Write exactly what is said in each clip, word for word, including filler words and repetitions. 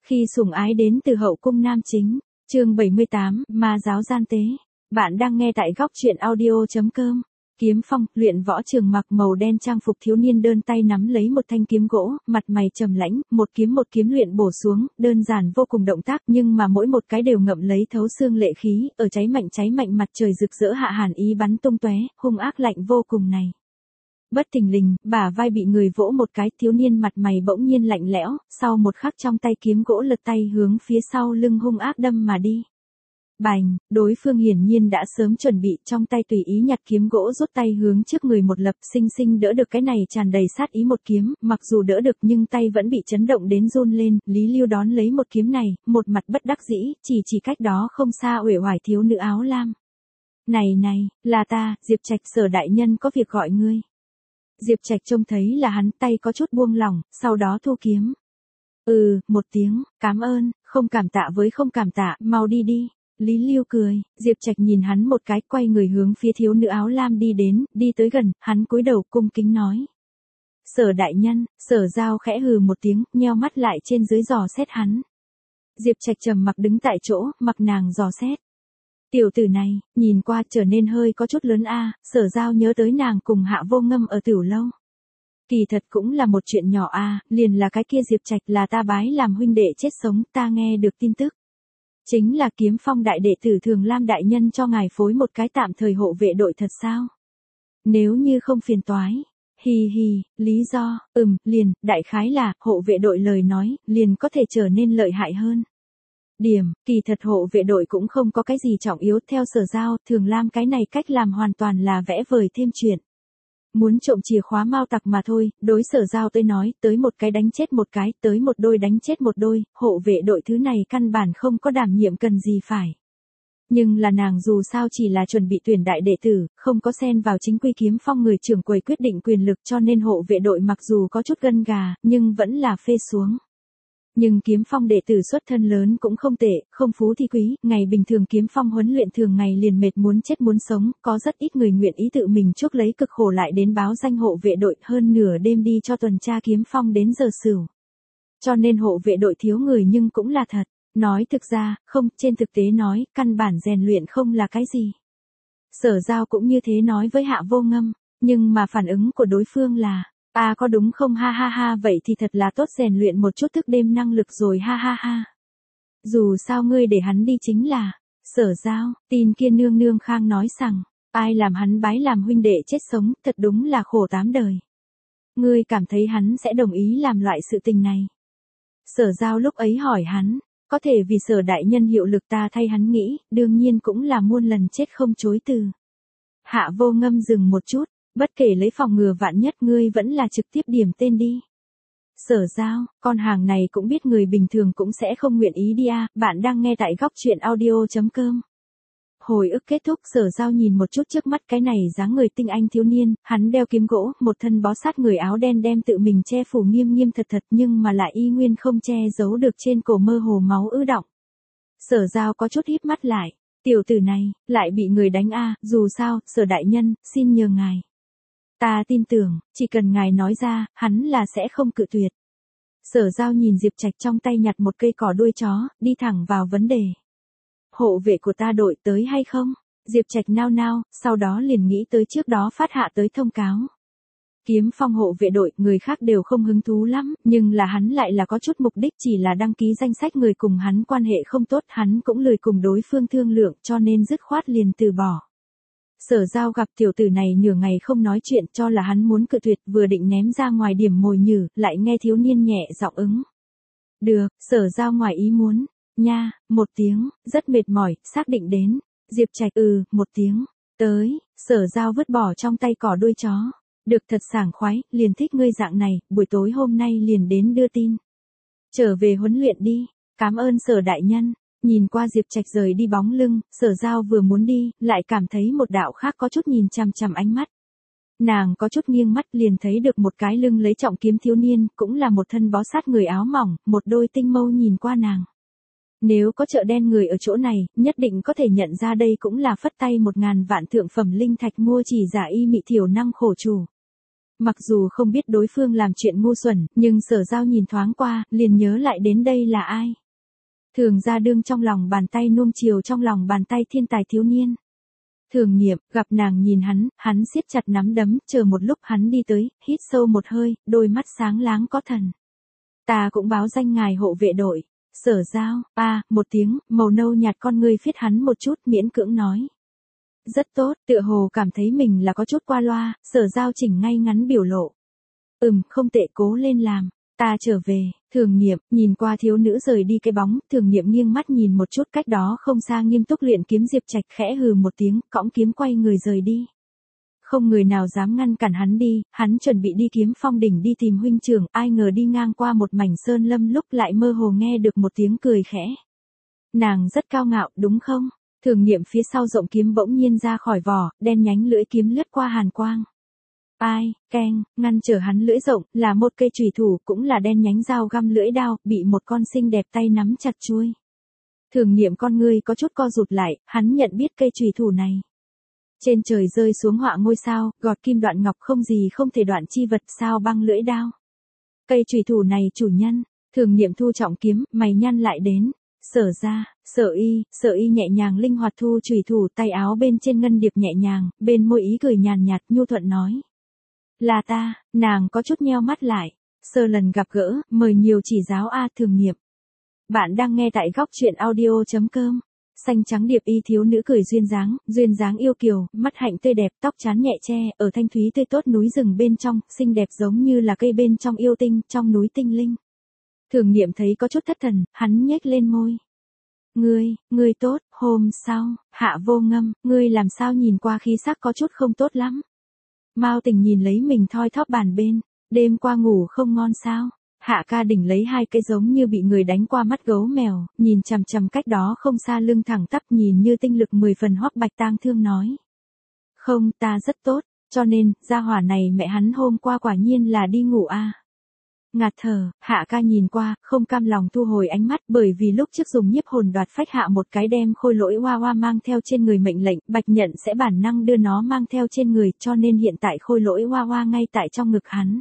Khi sủng ái đến từ hậu cung nam chính, chương bảy mươi tám, ma giáo gian tế. Bạn đang nghe tại góc truyện audio.com. Kiếm Phong, luyện võ trường mặc màu đen trang phục thiếu niên đơn tay nắm lấy một thanh kiếm gỗ, mặt mày trầm lãnh, một kiếm một kiếm luyện bổ xuống, đơn giản vô cùng động tác nhưng mà mỗi một cái đều ngậm lấy thấu xương lệ khí, ở cháy mạnh cháy mạnh mặt trời rực rỡ hạ hàn ý bắn tung tóe, hung ác lạnh vô cùng này. Bất thình lình, bả vai bị người vỗ một cái, thiếu niên mặt mày bỗng nhiên lạnh lẽo, sau một khắc trong tay kiếm gỗ lật tay hướng phía sau lưng hung ác đâm mà đi. Bành, đối phương hiển nhiên đã sớm chuẩn bị, trong tay tùy ý nhặt kiếm gỗ rút tay hướng trước người một lập, sinh sinh đỡ được cái này tràn đầy sát ý một kiếm, mặc dù đỡ được nhưng tay vẫn bị chấn động đến run lên, Lý Lưu đón lấy một kiếm này, một mặt bất đắc dĩ, chỉ chỉ cách đó không xa uể oải thiếu nữ áo lam. Này này, là ta, Diệp Trạch, Sở đại nhân có việc gọi ngươi. Diệp Trạch trông thấy là hắn, tay có chút buông lỏng, sau đó thu kiếm. Ừ, một tiếng, cảm ơn, không cảm tạ với không cảm tạ, mau đi đi. Lý Lưu cười, Diệp Trạch nhìn hắn một cái, quay người hướng phía thiếu nữ áo lam đi đến, đi tới gần, hắn cúi đầu cung kính nói. Sở đại nhân, Sở Giao khẽ hừ một tiếng, nheo mắt lại trên dưới dò xét hắn. Diệp Trạch trầm mặc đứng tại chỗ, mặc nàng dò xét. Tiểu tử này, nhìn qua trở nên hơi có chút lớn a, Sở Giao nhớ tới nàng cùng Hạ Vô Ngâm ở Tiểu Lâu. Kỳ thật cũng là một chuyện nhỏ a, liền là cái kia Diệp Trạch là ta bái làm huynh đệ chết sống, ta nghe được tin tức. Chính là Kiếm Phong đại đệ tử Thường Lam đại nhân cho ngài phối một cái tạm thời hộ vệ đội thật sao? Nếu như không phiền toái. Hì hì, lý do, ừm, liền, đại khái là, hộ vệ đội lời nói, liền có thể trở nên lợi hại hơn. Điểm, kỳ thật hộ vệ đội cũng không có cái gì trọng yếu, theo Sở Giao, Thường Lam cái này cách làm hoàn toàn là vẽ vời thêm chuyện. Muốn trộm chìa khóa mao tặc mà thôi, đối Sở Giao tôi nói, tới một cái đánh chết một cái, tới một đôi đánh chết một đôi, hộ vệ đội thứ này căn bản không có đảm nhiệm cần gì phải. Nhưng là nàng dù sao chỉ là chuẩn bị tuyển đại đệ tử, không có xen vào chính quy Kiếm Phong người trưởng quầy quyết định quyền lực, cho nên hộ vệ đội mặc dù có chút gân gà, nhưng vẫn là phê xuống. Nhưng Kiếm Phong đệ tử xuất thân lớn cũng không tệ, không phú thì quý, ngày bình thường Kiếm Phong huấn luyện thường ngày liền mệt muốn chết muốn sống, có rất ít người nguyện ý tự mình chuốc lấy cực khổ lại đến báo danh hộ vệ đội, hơn nửa đêm đi cho tuần tra Kiếm Phong đến giờ sửu. Cho nên hộ vệ đội thiếu người nhưng cũng là thật, nói thực ra, không, trên thực tế nói, căn bản rèn luyện không là cái gì. Sở Giao cũng như thế nói với Hạ Vô Ngâm, nhưng mà phản ứng của đối phương là, à có đúng không ha ha ha, vậy thì thật là tốt, rèn luyện một chút thức đêm năng lực rồi ha ha ha. Dù sao ngươi để hắn đi chính là, Sở Giao, tin kia nương nương khang nói rằng, ai làm hắn bái làm huynh đệ chết sống, thật đúng là khổ tám đời. Ngươi cảm thấy hắn sẽ đồng ý làm loại sự tình này. Sở Giao lúc ấy hỏi hắn, có thể vì Sở đại nhân hiệu lực ta thay hắn nghĩ, đương nhiên cũng là muôn lần chết không chối từ. Hạ Vô Ngâm dừng một chút. Bất kể lấy phòng ngừa vạn nhất, ngươi vẫn là trực tiếp điểm tên đi. Sở Giao, con hàng này cũng biết người bình thường cũng sẽ không nguyện ý đi à, bạn đang nghe tại góc truyện audio.com. Hồi ức kết thúc, Sở Giao nhìn một chút trước mắt cái này dáng người tinh anh thiếu niên, hắn đeo kiếm gỗ, một thân bó sát người áo đen đem tự mình che phủ nghiêm nghiêm thật thật nhưng mà lại y nguyên không che giấu được trên cổ mơ hồ máu ứ đọng. Sở Giao có chút híp mắt lại, tiểu tử này, lại bị người đánh a, à, dù sao, Sở đại nhân, xin nhờ ngài. Ta tin tưởng, chỉ cần ngài nói ra, hắn là sẽ không cự tuyệt. Sở Giao nhìn Diệp Trạch trong tay nhặt một cây cỏ đuôi chó, đi thẳng vào vấn đề. Hộ vệ của ta đội tới hay không? Diệp Trạch nao nao, sau đó liền nghĩ tới trước đó phát hạ tới thông cáo. Kiếm Phong hộ vệ đội, người khác đều không hứng thú lắm, nhưng là hắn lại là có chút mục đích, chỉ là đăng ký danh sách người cùng hắn quan hệ không tốt, hắn cũng lười cùng đối phương thương lượng, cho nên dứt khoát liền từ bỏ. Sở Giao gặp tiểu tử này nửa ngày không nói chuyện, cho là hắn muốn cự tuyệt, vừa định ném ra ngoài điểm mồi nhử, lại nghe thiếu niên nhẹ giọng ứng. Được, Sở Giao ngoài ý muốn, nha, một tiếng, rất mệt mỏi, xác định đến. Diệp Trạch ừ, một tiếng, tới, Sở Giao vứt bỏ trong tay cỏ đuôi chó. Được, thật sảng khoái, liền thích ngươi dạng này, buổi tối hôm nay liền đến đưa tin. Trở về huấn luyện đi, cảm ơn Sở đại nhân. Nhìn qua Diệp Trạch rời đi bóng lưng, Sở Giao vừa muốn đi, lại cảm thấy một đạo khác có chút nhìn chằm chằm ánh mắt. Nàng có chút nghiêng mắt liền thấy được một cái lưng lấy trọng kiếm thiếu niên, cũng là một thân bó sát người áo mỏng, một đôi tinh mâu nhìn qua nàng. Nếu có chợ đen người ở chỗ này, nhất định có thể nhận ra đây cũng là phất tay một ngàn vạn thượng phẩm linh thạch mua chỉ giả y mị thiểu năng khổ chủ. Mặc dù không biết đối phương làm chuyện ngu xuẩn, nhưng Sở Giao nhìn thoáng qua, liền nhớ lại đến đây là ai. Thường ra đương trong lòng bàn tay nuông chiều trong lòng bàn tay thiên tài thiếu niên. Thường Niệm, gặp nàng nhìn hắn, hắn siết chặt nắm đấm, chờ một lúc hắn đi tới, hít sâu một hơi, đôi mắt sáng láng có thần. Ta cũng báo danh ngài hộ vệ đội. Sở Giao, a, một tiếng, màu nâu nhạt con ngươi phiết hắn một chút, miễn cưỡng nói. Rất tốt, tựa hồ cảm thấy mình là có chút qua loa, Sở Giao chỉnh ngay ngắn biểu lộ. Ừm, không tệ, cố lên làm. Ta trở về. Thường Niệm, nhìn qua thiếu nữ rời đi cái bóng, Thường Niệm nghiêng mắt nhìn một chút cách đó không xa nghiêm túc luyện kiếm Diệp Trạch, khẽ hừ một tiếng, cõng kiếm quay người rời đi. Không người nào dám ngăn cản hắn đi, hắn chuẩn bị đi Kiếm Phong đỉnh đi tìm huynh trưởng, ai ngờ đi ngang qua một mảnh sơn lâm lúc lại mơ hồ nghe được một tiếng cười khẽ. Nàng rất cao ngạo, đúng không? Thường Niệm phía sau rộng kiếm bỗng nhiên ra khỏi vỏ, đen nhánh lưỡi kiếm lướt qua hàn quang. Ai, keng, ngăn trở hắn lưỡi rộng, là một cây chùy thủ, cũng là đen nhánh dao găm lưỡi đao, bị một con xinh đẹp tay nắm chặt chuôi. Thường Niệm con ngươi có chút co rụt lại, hắn nhận biết cây chùy thủ này. Trên trời rơi xuống họa ngôi sao, gọt kim đoạn ngọc không gì không thể đoạn chi vật, sao băng lưỡi đao. Cây chùy thủ này chủ nhân, Thường Niệm thu trọng kiếm, mày nhăn lại đến. Sở ra, Sở Y, Sở Y nhẹ nhàng linh hoạt thu chùy thủ, tay áo bên trên ngân điệp nhẹ nhàng, bên môi ý cười nhàn nhạt, nhu thuận nói. Là ta. Nàng có chút nheo mắt lại. Sơ lần gặp gỡ, mời nhiều chỉ giáo a. Thường Niệm. Bạn đang nghe tại góc truyện audio chấm com. Xanh trắng điệp y thiếu nữ cười duyên dáng, duyên dáng yêu kiều, mắt hạnh tươi đẹp, tóc trán nhẹ che, ở thanh thúy tươi tốt núi rừng bên trong, xinh đẹp giống như là cây bên trong yêu tinh, trong núi tinh linh. Thường Niệm thấy có chút thất thần, hắn nhếch lên môi. Ngươi, ngươi tốt, hôm sau, Hạ Vô Ngâm, ngươi làm sao nhìn qua khí sắc có chút không tốt lắm. Mao Tình nhìn lấy mình thoi thóp bàn bên, đêm qua ngủ không ngon sao? Hạ Ca Đỉnh lấy hai cái giống như bị người đánh qua mắt gấu mèo, nhìn chằm chằm cách đó không xa lưng thẳng tắp nhìn như tinh lực mười phần Hoắc Bạch tang thương nói. Không, ta rất tốt, cho nên, gia hỏa này mẹ hắn hôm qua quả nhiên là đi ngủ a. À. Ngạt thở, Hạ Ca nhìn qua, không cam lòng thu hồi ánh mắt bởi vì lúc trước dùng nhiếp hồn đoạt phách hạ một cái đem khôi lỗi hoa hoa mang theo trên người mệnh lệnh, Bạch Nhận sẽ bản năng đưa nó mang theo trên người, cho nên hiện tại khôi lỗi hoa hoa ngay tại trong ngực hắn.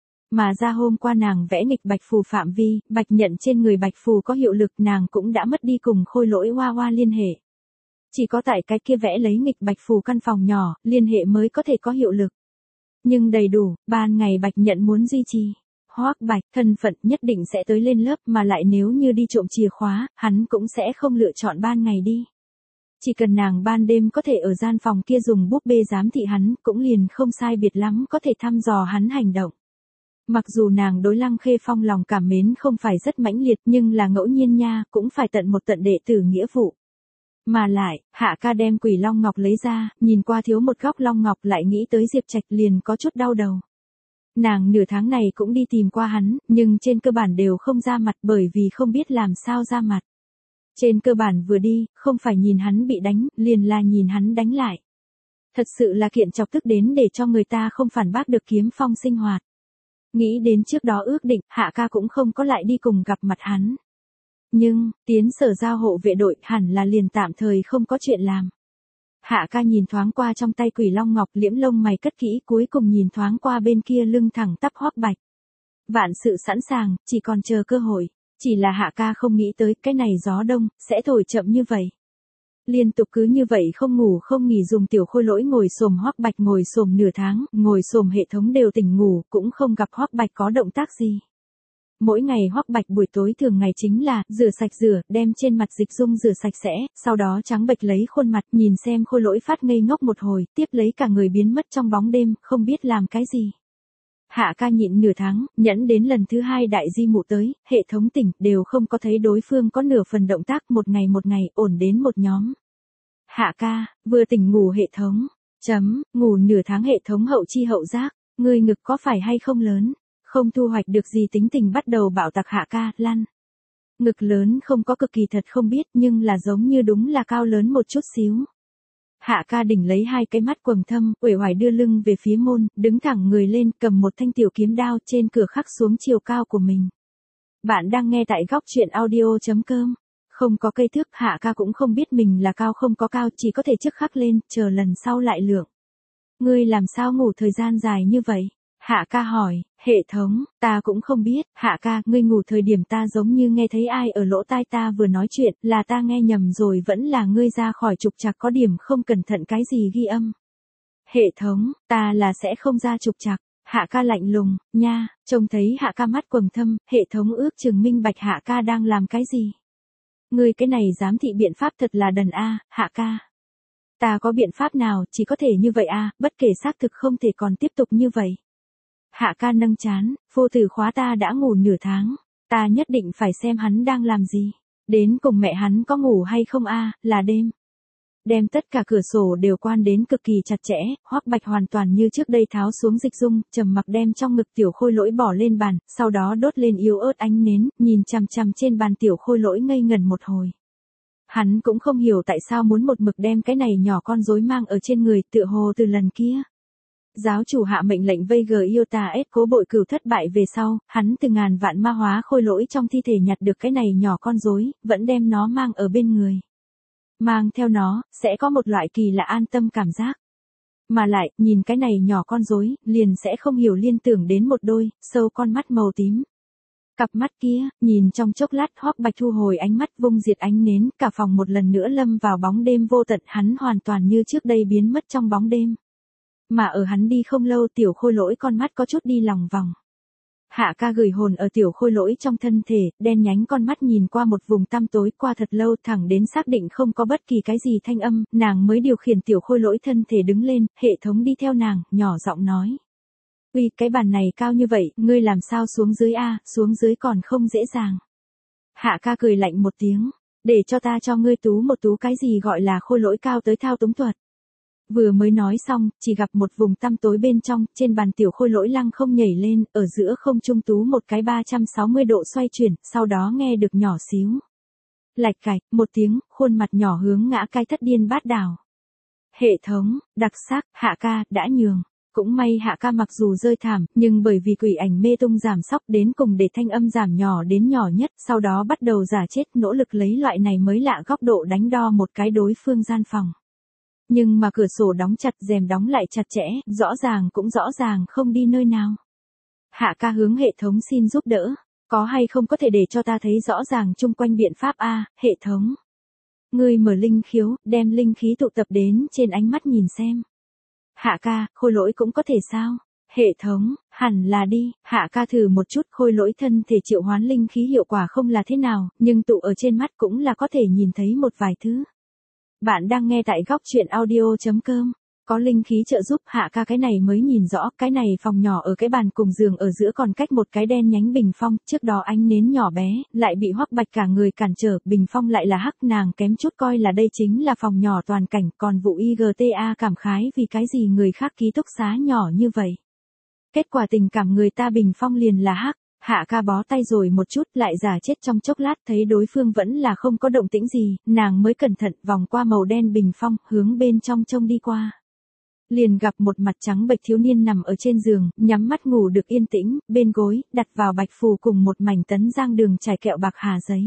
Mà ra hôm qua nàng vẽ nghịch bạch phù phạm vi, Bạch Nhận trên người bạch phù có hiệu lực, nàng cũng đã mất đi cùng khôi lỗi hoa hoa liên hệ. Chỉ có tại cái kia vẽ lấy nghịch bạch phù căn phòng nhỏ, liên hệ mới có thể có hiệu lực. Nhưng đầy đủ, ban ngày Bạch Nhận muốn duy trì. Hoắc Bạch, thân phận nhất định sẽ tới lên lớp, mà lại nếu như đi trộm chìa khóa, hắn cũng sẽ không lựa chọn ban ngày đi. Chỉ cần nàng ban đêm có thể ở gian phòng kia dùng búp bê giám thị hắn, cũng liền không sai biệt lắm có thể thăm dò hắn hành động. Mặc dù nàng đối Lăng Khê Phong lòng cảm mến không phải rất mãnh liệt, nhưng là ngẫu nhiên nha, cũng phải tận một tận đệ tử nghĩa vụ. Mà lại, Hạ Ca đem Quỷ Long Ngọc lấy ra, nhìn qua thiếu một góc Long Ngọc lại nghĩ tới Diệp Trạch liền có chút đau đầu. Nàng nửa tháng này cũng đi tìm qua hắn, nhưng trên cơ bản đều không ra mặt bởi vì không biết làm sao ra mặt. Trên cơ bản vừa đi, không phải nhìn hắn bị đánh, liền là nhìn hắn đánh lại. Thật sự là kiện chọc tức đến để cho người ta không phản bác được Kiếm Phong sinh hoạt. Nghĩ đến trước đó ước định, Hạ Ca cũng không có lại đi cùng gặp mặt hắn. Nhưng, tiến Sở Giao hộ vệ đội hẳn là liền tạm thời không có chuyện làm. Hạ Ca nhìn thoáng qua trong tay Quỷ Long Ngọc, liễm lông mày cất kỹ, cuối cùng nhìn thoáng qua bên kia lưng thẳng tắp Hoắc Bạch. Vạn sự sẵn sàng, chỉ còn chờ cơ hội. Chỉ là Hạ Ca không nghĩ tới cái này gió đông, sẽ thổi chậm như vậy. Liên tục cứ như vậy không ngủ không nghỉ dùng tiểu khôi lỗi ngồi xổm Hoắc Bạch ngồi xổm nửa tháng, ngồi xổm hệ thống đều tỉnh ngủ, cũng không gặp Hoắc Bạch có động tác gì. Mỗi ngày Hoắc Bạch buổi tối thường ngày chính là rửa sạch rửa, đem trên mặt dịch dung rửa sạch sẽ, sau đó trắng bệch lấy khuôn mặt, nhìn xem khôi lỗi phát ngây ngốc một hồi, tiếp lấy cả người biến mất trong bóng đêm, không biết làm cái gì. Hạ Ca nhịn nửa tháng, nhẫn đến lần thứ hai đại di mụ tới, hệ thống tỉnh, đều không có thấy đối phương có nửa phần động tác, một ngày một ngày, ổn đến một nhóm. Hạ Ca, vừa tỉnh ngủ hệ thống, chấm, ngủ nửa tháng hệ thống hậu chi hậu giác, ngươi ngực có phải hay không lớn, không thu hoạch được gì tính tình bắt đầu bạo tạc. Hạ Ca, lăn. Ngực lớn không có cực kỳ thật không biết, nhưng là giống như đúng là cao lớn một chút xíu. Hạ Ca Đỉnh lấy hai cái mắt quầng thâm, uể oải đưa lưng về phía môn, đứng thẳng người lên, cầm một thanh tiểu kiếm đao, trên cửa khắc xuống chiều cao của mình. Bạn đang nghe tại góc truyện audio chấm com. Không có cây thước, Hạ Ca cũng không biết mình là cao không có cao, chỉ có thể trước khắc lên, chờ lần sau lại lượng. Ngươi làm sao ngủ thời gian dài như vậy? Hạ ca hỏi, hệ thống, ta cũng không biết, Hạ ca, ngươi ngủ thời điểm ta giống như nghe thấy ai ở lỗ tai ta vừa nói chuyện, là ta nghe nhầm rồi vẫn là ngươi ra khỏi trục trặc có điểm không cẩn thận cái gì ghi âm. Hệ thống, ta là sẽ không ra trục trặc. Hạ ca lạnh lùng, nha, trông thấy Hạ ca mắt quầng thâm, hệ thống ước chừng minh bạch Hạ ca đang làm cái gì. Ngươi cái này giám thị biện pháp thật là đần a, Hạ ca. Ta có biện pháp nào, chỉ có thể như vậy a, bất kể xác thực không thể còn tiếp tục như vậy. Hạ ca nâng chán, vô tử khóa ta đã ngủ nửa tháng, ta nhất định phải xem hắn đang làm gì. Đến cùng mẹ hắn có ngủ hay không a, là đêm. Đem tất cả cửa sổ đều quan đến cực kỳ chặt chẽ, Hoắc Bạch hoàn toàn như trước đây tháo xuống dịch dung, trầm mặc đem trong ngực tiểu khôi lỗi bỏ lên bàn, sau đó đốt lên yếu ớt ánh nến, nhìn chằm chằm trên bàn tiểu khôi lỗi ngây ngần một hồi. Hắn cũng không hiểu tại sao muốn một mực đem cái này nhỏ con rối mang ở trên người, tựa hồ từ lần kia. Giáo chủ hạ mệnh lệnh vây gờ Iota S cố bội cửu thất bại về sau, hắn từ ngàn vạn ma hóa khôi lỗi trong thi thể nhặt được cái này nhỏ con rối, vẫn đem nó mang ở bên người. Mang theo nó, sẽ có một loại kỳ lạ an tâm cảm giác. Mà lại, nhìn cái này nhỏ con rối, liền sẽ không hiểu liên tưởng đến một đôi, sâu con mắt màu tím. Cặp mắt kia, nhìn trong chốc lát Hoắc Bạch thu hồi ánh mắt vung diệt ánh nến, cả phòng một lần nữa lâm vào bóng đêm vô tận, hắn hoàn toàn như trước đây biến mất trong bóng đêm. Mà ở hắn đi không lâu tiểu khôi lỗi con mắt có chút đi lòng vòng. Hạ ca gửi hồn ở tiểu khôi lỗi trong thân thể, đen nhánh con mắt nhìn qua một vùng tăm tối qua thật lâu thẳng đến xác định không có bất kỳ cái gì thanh âm, nàng mới điều khiển tiểu khôi lỗi thân thể đứng lên, hệ thống đi theo nàng, nhỏ giọng nói. Uy, cái bàn này cao như vậy, ngươi làm sao xuống dưới a, xuống dưới còn không dễ dàng. Hạ ca cười lạnh một tiếng, để cho ta cho ngươi tú một tú cái gì gọi là khôi lỗi cao tới thao túng thuật. Vừa mới nói xong, chỉ gặp một vùng tăm tối bên trong, trên bàn tiểu khôi lỗi lăng không nhảy lên, ở giữa không trung tú một cái ba trăm sáu mươi độ xoay chuyển, sau đó nghe được nhỏ xíu. Lạch cạch, một tiếng, khuôn mặt nhỏ hướng ngã cái thất điên bát đảo. Hệ thống, đặc sắc, Hạ ca, đã nhường. Cũng may Hạ ca mặc dù rơi thảm, nhưng bởi vì quỷ ảnh mê tung giảm sóc đến cùng để thanh âm giảm nhỏ đến nhỏ nhất, sau đó bắt đầu giả chết nỗ lực lấy loại này mới lạ góc độ đánh đo một cái đối phương gian phòng. Nhưng mà cửa sổ đóng chặt rèm đóng lại chặt chẽ, rõ ràng cũng rõ ràng không đi nơi nào. Hạ ca hướng hệ thống xin giúp đỡ, có hay không có thể để cho ta thấy rõ ràng chung quanh biện pháp a, hệ thống. Ngươi mở linh khiếu, đem linh khí tụ tập đến trên ánh mắt nhìn xem. Hạ ca, khôi lỗi cũng có thể sao? Hệ thống, hẳn là đi, Hạ ca thử một chút khôi lỗi thân thể triệu hoán linh khí hiệu quả không là thế nào, nhưng tụ ở trên mắt cũng là có thể nhìn thấy một vài thứ. Bạn đang nghe tại góc truyện audio chấm com. Có linh khí trợ giúp Hạ ca cái này mới nhìn rõ, cái này phòng nhỏ ở cái bàn cùng giường ở giữa còn cách một cái đen nhánh bình phong, trước đó ánh nến nhỏ bé, lại bị Hoắc Bạch cả người cản trở, bình phong lại là hắc, nàng kém chút coi là đây chính là phòng nhỏ toàn cảnh, còn vụ i giê tê a cảm khái vì cái gì người khác ký túc xá nhỏ như vậy. Kết quả tình cảm người ta bình phong liền là hắc. Hạ ca bó tay rồi một chút lại giả chết trong chốc lát thấy đối phương vẫn là không có động tĩnh gì, nàng mới cẩn thận vòng qua màu đen bình phong, hướng bên trong trông đi qua. Liền gặp một mặt trắng bệch thiếu niên nằm ở trên giường, nhắm mắt ngủ được yên tĩnh, bên gối, đặt vào bạch phù cùng một mảnh tấn giang đường trải kẹo bạc hà giấy.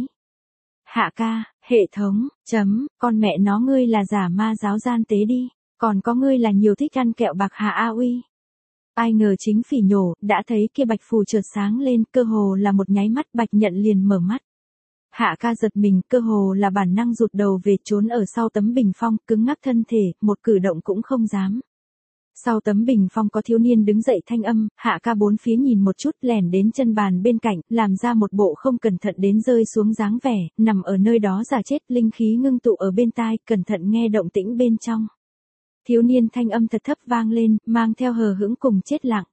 Hạ ca, hệ thống, chấm, con mẹ nó ngươi là giả ma giáo gian tế đi, còn có ngươi là nhiều thích ăn kẹo bạc hà a uy. Ai ngờ chính phỉ nhổ, đã thấy kia bạch phù chợt sáng lên, cơ hồ là một nháy mắt bạch nhận liền mở mắt. Hạ ca giật mình, cơ hồ là bản năng rụt đầu về trốn ở sau tấm bình phong, cứng ngắc thân thể, một cử động cũng không dám. Sau tấm bình phong có thiếu niên đứng dậy thanh âm, Hạ ca bốn phía nhìn một chút lẻn đến chân bàn bên cạnh, làm ra một bộ không cẩn thận đến rơi xuống dáng vẻ, nằm ở nơi đó giả chết, linh khí ngưng tụ ở bên tai, cẩn thận nghe động tĩnh bên trong. Thiếu niên thanh âm thật thấp vang lên, mang theo hờ hững cùng chết lặng.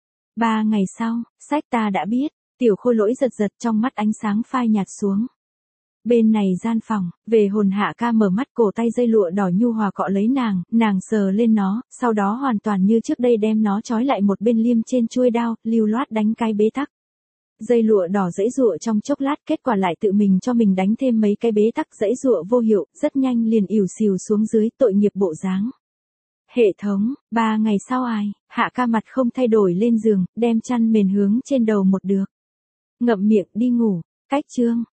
Ba ngày sau, sách ta đã biết, tiểu khôi lỗi giật giật trong mắt ánh sáng phai nhạt xuống. Bên này gian phòng, về hồn Hạ ca mở mắt cổ tay dây lụa đỏ nhu hòa cọ lấy nàng, nàng sờ lên nó, sau đó hoàn toàn như trước đây đem nó trói lại một bên liêm trên chuôi đao, lưu loát đánh cái bế tắc. Dây lụa đỏ dãy dụa trong chốc lát kết quả lại tự mình cho mình đánh thêm mấy cái bế tắc dãy dụa vô hiệu, rất nhanh liền ỉu xìu xuống dưới tội nghiệp bộ dáng. Hệ thống, ba ngày sau ai, Hạ ca mặt không thay đổi lên giường, đem chăn mền hướng trên đầu một được. Ngậm miệng đi ngủ, cách chương.